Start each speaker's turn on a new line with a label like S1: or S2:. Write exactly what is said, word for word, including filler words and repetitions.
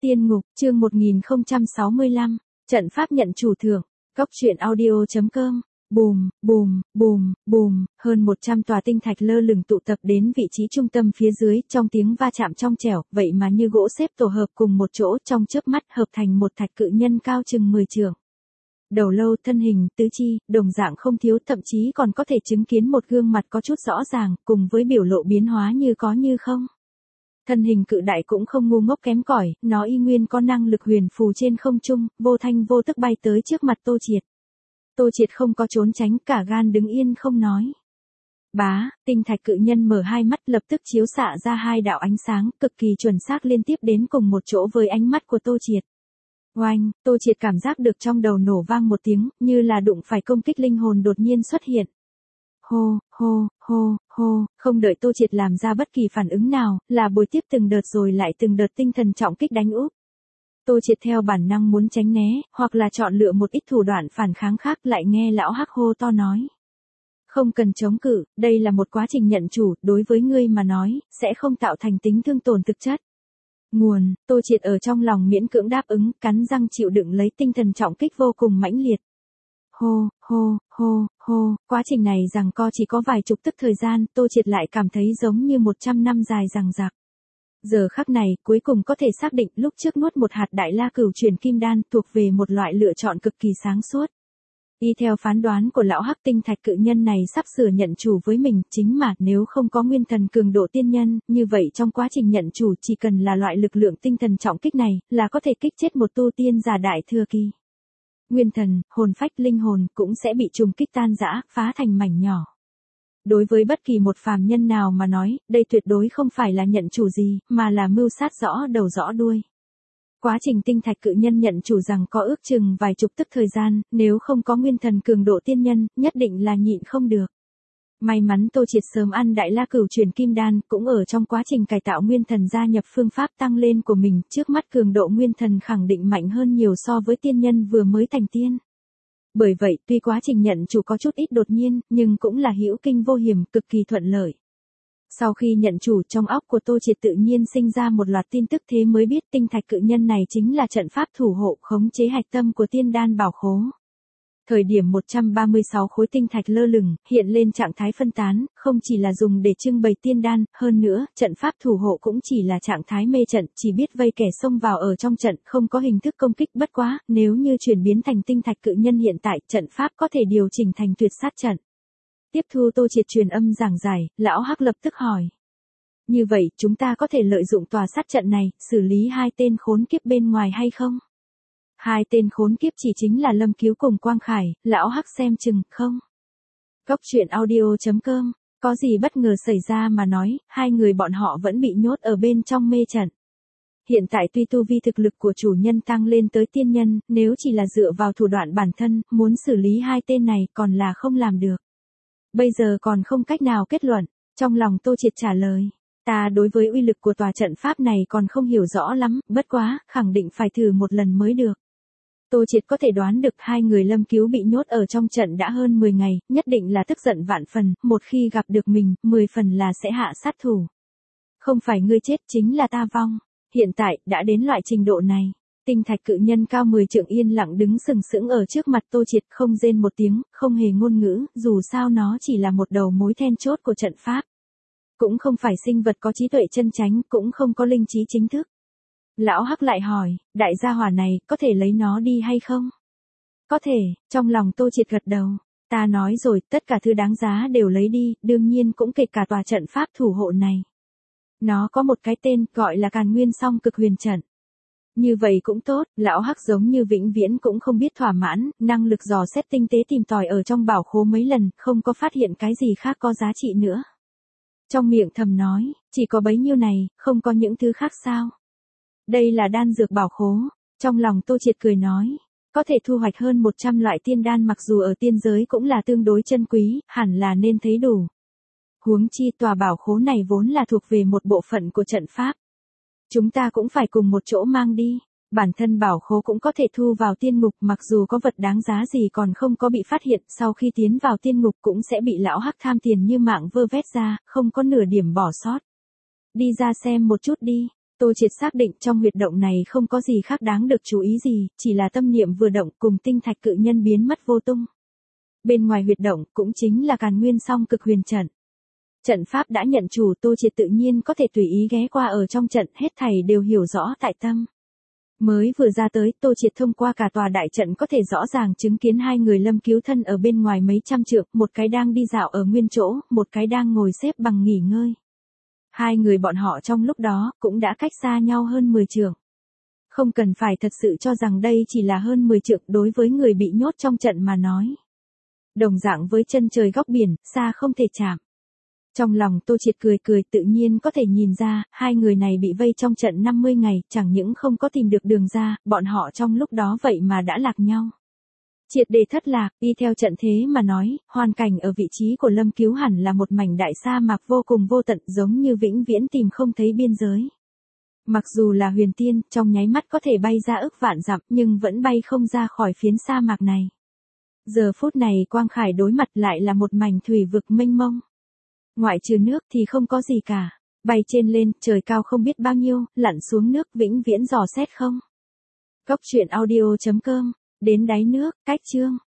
S1: Tiên ngục, chương một nghìn không trăm sáu mươi lăm, trận pháp nhận chủ thưởng, Cốc truyện audio chấm com. Bùm, bùm, bùm, bùm, hơn một trăm tòa tinh thạch lơ lửng tụ tập đến vị trí trung tâm phía dưới, trong tiếng va chạm trong trẻo, vậy mà như gỗ xếp tổ hợp cùng một chỗ, trong chớp mắt hợp thành một thạch cự nhân cao chừng mười trượng. Đầu lâu, thân hình, tứ chi, đồng dạng không thiếu, thậm chí còn có thể chứng kiến một gương mặt có chút rõ ràng, cùng với biểu lộ biến hóa như có như không. Thân hình cự đại cũng không ngu ngốc kém cỏi, nó y nguyên có năng lực huyền phù trên không trung, vô thanh vô tức bay tới trước mặt Tô Triệt. Tô Triệt không có trốn tránh, cả gan đứng yên không nói. Bá, tinh thạch cự nhân mở hai mắt, lập tức chiếu xạ ra hai đạo ánh sáng, cực kỳ chuẩn xác liên tiếp đến cùng một chỗ với ánh mắt của Tô Triệt. Oanh, Tô Triệt cảm giác được trong đầu nổ vang một tiếng, như là đụng phải công kích linh hồn đột nhiên xuất hiện. Hô, hô, hô, hô, không đợi Tô Triệt làm ra bất kỳ phản ứng nào, là bồi tiếp từng đợt rồi lại từng đợt tinh thần trọng kích đánh úp. Tô Triệt theo bản năng muốn tránh né, hoặc là chọn lựa một ít thủ đoạn phản kháng khác, lại nghe lão hắc hô to nói. Không cần chống cự, đây là một quá trình nhận chủ, đối với ngươi mà nói, sẽ không tạo thành tính thương tổn thực chất. Nguồn, Tô Triệt ở trong lòng miễn cưỡng đáp ứng, cắn răng chịu đựng lấy tinh thần trọng kích vô cùng mãnh liệt. Hô, hô, hô, hô, quá trình này giằng co chỉ có vài chục tức thời gian, Tô Triệt lại cảm thấy giống như một trăm năm dài dằng dặc. Giờ khắc này, cuối cùng có thể xác định lúc trước nuốt một hạt đại la cửu truyền kim đan thuộc về một loại lựa chọn cực kỳ sáng suốt. Y theo phán đoán của lão hắc, tinh thạch cự nhân này sắp sửa nhận chủ với mình, chính mà nếu không có nguyên thần cường độ tiên nhân, như vậy trong quá trình nhận chủ chỉ cần là loại lực lượng tinh thần trọng kích này, là có thể kích chết một tu tiên giả đại thừa kỳ. Nguyên thần, hồn phách, linh hồn cũng sẽ bị trùng kích tan rã, phá thành mảnh nhỏ. Đối với bất kỳ một phàm nhân nào mà nói, đây tuyệt đối không phải là nhận chủ gì, mà là mưu sát rõ đầu rõ đuôi. Quá trình tinh thạch cự nhân nhận chủ rằng có ước chừng vài chục tức thời gian, nếu không có nguyên thần cường độ tiên nhân, nhất định là nhịn không được. May mắn Tô Triệt sớm ăn đại la cửu truyền kim đan, cũng ở trong quá trình cải tạo nguyên thần gia nhập phương pháp tăng lên của mình, trước mắt cường độ nguyên thần khẳng định mạnh hơn nhiều so với tiên nhân vừa mới thành tiên. Bởi vậy, tuy quá trình nhận chủ có chút ít đột nhiên, nhưng cũng là hữu kinh vô hiểm, cực kỳ thuận lợi. Sau khi nhận chủ, trong óc của Tô Triệt tự nhiên sinh ra một loạt tin tức, thế mới biết tinh thạch cự nhân này chính là trận pháp thủ hộ khống chế hạch tâm của tiên đan bảo khố. Thời điểm một trăm ba mươi sáu khối tinh thạch lơ lửng, hiện lên trạng thái phân tán, không chỉ là dùng để trưng bày tiên đan, hơn nữa, trận pháp thủ hộ cũng chỉ là trạng thái mê trận, chỉ biết vây kẻ xông vào ở trong trận, không có hình thức công kích. Bất quá, nếu như chuyển biến thành tinh thạch cự nhân hiện tại, trận pháp có thể điều chỉnh thành tuyệt sát trận. Tiếp thu Tô Triệt truyền âm giảng giải, lão hắc lập tức hỏi. Như vậy, chúng ta có thể lợi dụng tòa sát trận này, xử lý hai tên khốn kiếp bên ngoài hay không? Hai tên khốn kiếp chỉ chính là Lâm Cứu cùng Quang Khải, lão hắc xem chừng, không? Cốc truyện audio chấm com, có gì bất ngờ xảy ra mà nói, hai người bọn họ vẫn bị nhốt ở bên trong mê trận. Hiện tại tuy tu vi thực lực của chủ nhân tăng lên tới tiên nhân, nếu chỉ là dựa vào thủ đoạn bản thân, muốn xử lý hai tên này còn là không làm được. Bây giờ còn không cách nào kết luận, trong lòng Tô Triệt trả lời. Ta đối với uy lực của tòa trận pháp này còn không hiểu rõ lắm, bất quá, khẳng định phải thử một lần mới được. Tô Triệt có thể đoán được hai người Lâm Cứu bị nhốt ở trong trận đã hơn mười ngày, nhất định là tức giận vạn phần, một khi gặp được mình, mười phần là sẽ hạ sát thủ. Không phải ngươi chết, chính là ta vong. Hiện tại, đã đến loại trình độ này. Tinh thạch cự nhân cao mười trượng yên lặng đứng sừng sững ở trước mặt Tô Triệt, không rên một tiếng, không hề ngôn ngữ, dù sao nó chỉ là một đầu mối then chốt của trận pháp. Cũng không phải sinh vật có trí tuệ chân chánh, cũng không có linh trí chính thức. Lão hắc lại hỏi, đại gia hỏa này, có thể lấy nó đi hay không? Có thể, trong lòng Tô Triệt gật đầu. Ta nói rồi, tất cả thứ đáng giá đều lấy đi, đương nhiên cũng kể cả tòa trận pháp thủ hộ này. Nó có một cái tên, gọi là Càn Nguyên Song Cực Huyền Trận. Như vậy cũng tốt, lão hắc giống như vĩnh viễn cũng không biết thỏa mãn, năng lực dò xét tinh tế tìm tòi ở trong bảo khố mấy lần, không có phát hiện cái gì khác có giá trị nữa. Trong miệng thầm nói, chỉ có bấy nhiêu này, không có những thứ khác sao? Đây là đan dược bảo khố. Trong lòng Tô Triệt cười nói, có thể thu hoạch hơn một trăm loại tiên đan, mặc dù ở tiên giới cũng là tương đối chân quý, hẳn là nên thấy đủ. Huống chi tòa bảo khố này vốn là thuộc về một bộ phận của trận pháp. Chúng ta cũng phải cùng một chỗ mang đi. Bản thân bảo khố cũng có thể thu vào tiên ngục, mặc dù có vật đáng giá gì còn không có bị phát hiện, sau khi tiến vào tiên ngục cũng sẽ bị lão hắc tham tiền như mạng vơ vét ra, không có nửa điểm bỏ sót. Đi ra xem một chút đi. Tô Triệt xác định trong huyệt động này không có gì khác đáng được chú ý gì, chỉ là tâm niệm vừa động cùng tinh thạch cự nhân biến mất vô tung. Bên ngoài huyệt động cũng chính là Càn Nguyên Song Cực Huyền Trận. Trận pháp đã nhận chủ, Tô Triệt tự nhiên có thể tùy ý ghé qua ở trong trận, hết thảy đều hiểu rõ tại tâm. Mới vừa ra tới, Tô Triệt thông qua cả tòa đại trận có thể rõ ràng chứng kiến hai người Lâm Cứu Thân ở bên ngoài mấy trăm trượng, một cái đang đi dạo ở nguyên chỗ, một cái đang ngồi xếp bằng nghỉ ngơi. Hai người bọn họ trong lúc đó cũng đã cách xa nhau hơn mười trượng. Không cần phải thật sự cho rằng đây chỉ là hơn mười trượng đối với người bị nhốt trong trận mà nói. Đồng dạng với chân trời góc biển, xa không thể chạm. Trong lòng Tô Triệt cười cười, tự nhiên có thể nhìn ra, hai người này bị vây trong trận năm mươi ngày, chẳng những không có tìm được đường ra, bọn họ trong lúc đó vậy mà đã lạc nhau. Triệt để thất lạc, y theo trận thế mà nói, hoàn cảnh ở vị trí của Lâm Cứu hẳn là một mảnh đại sa mạc vô cùng vô tận, giống như vĩnh viễn tìm không thấy biên giới. Mặc dù là huyền tiên, trong nháy mắt có thể bay ra ức vạn dặm, nhưng vẫn bay không ra khỏi phiến sa mạc này. Giờ phút này Quang Khải đối mặt lại là một mảnh thủy vực mênh mông. Ngoại trừ nước thì không có gì cả. Bay trên lên, trời cao không biết bao nhiêu, lặn xuống nước vĩnh viễn dò xét không. Cốc truyện audio chấm com, đến đáy nước, cách chương.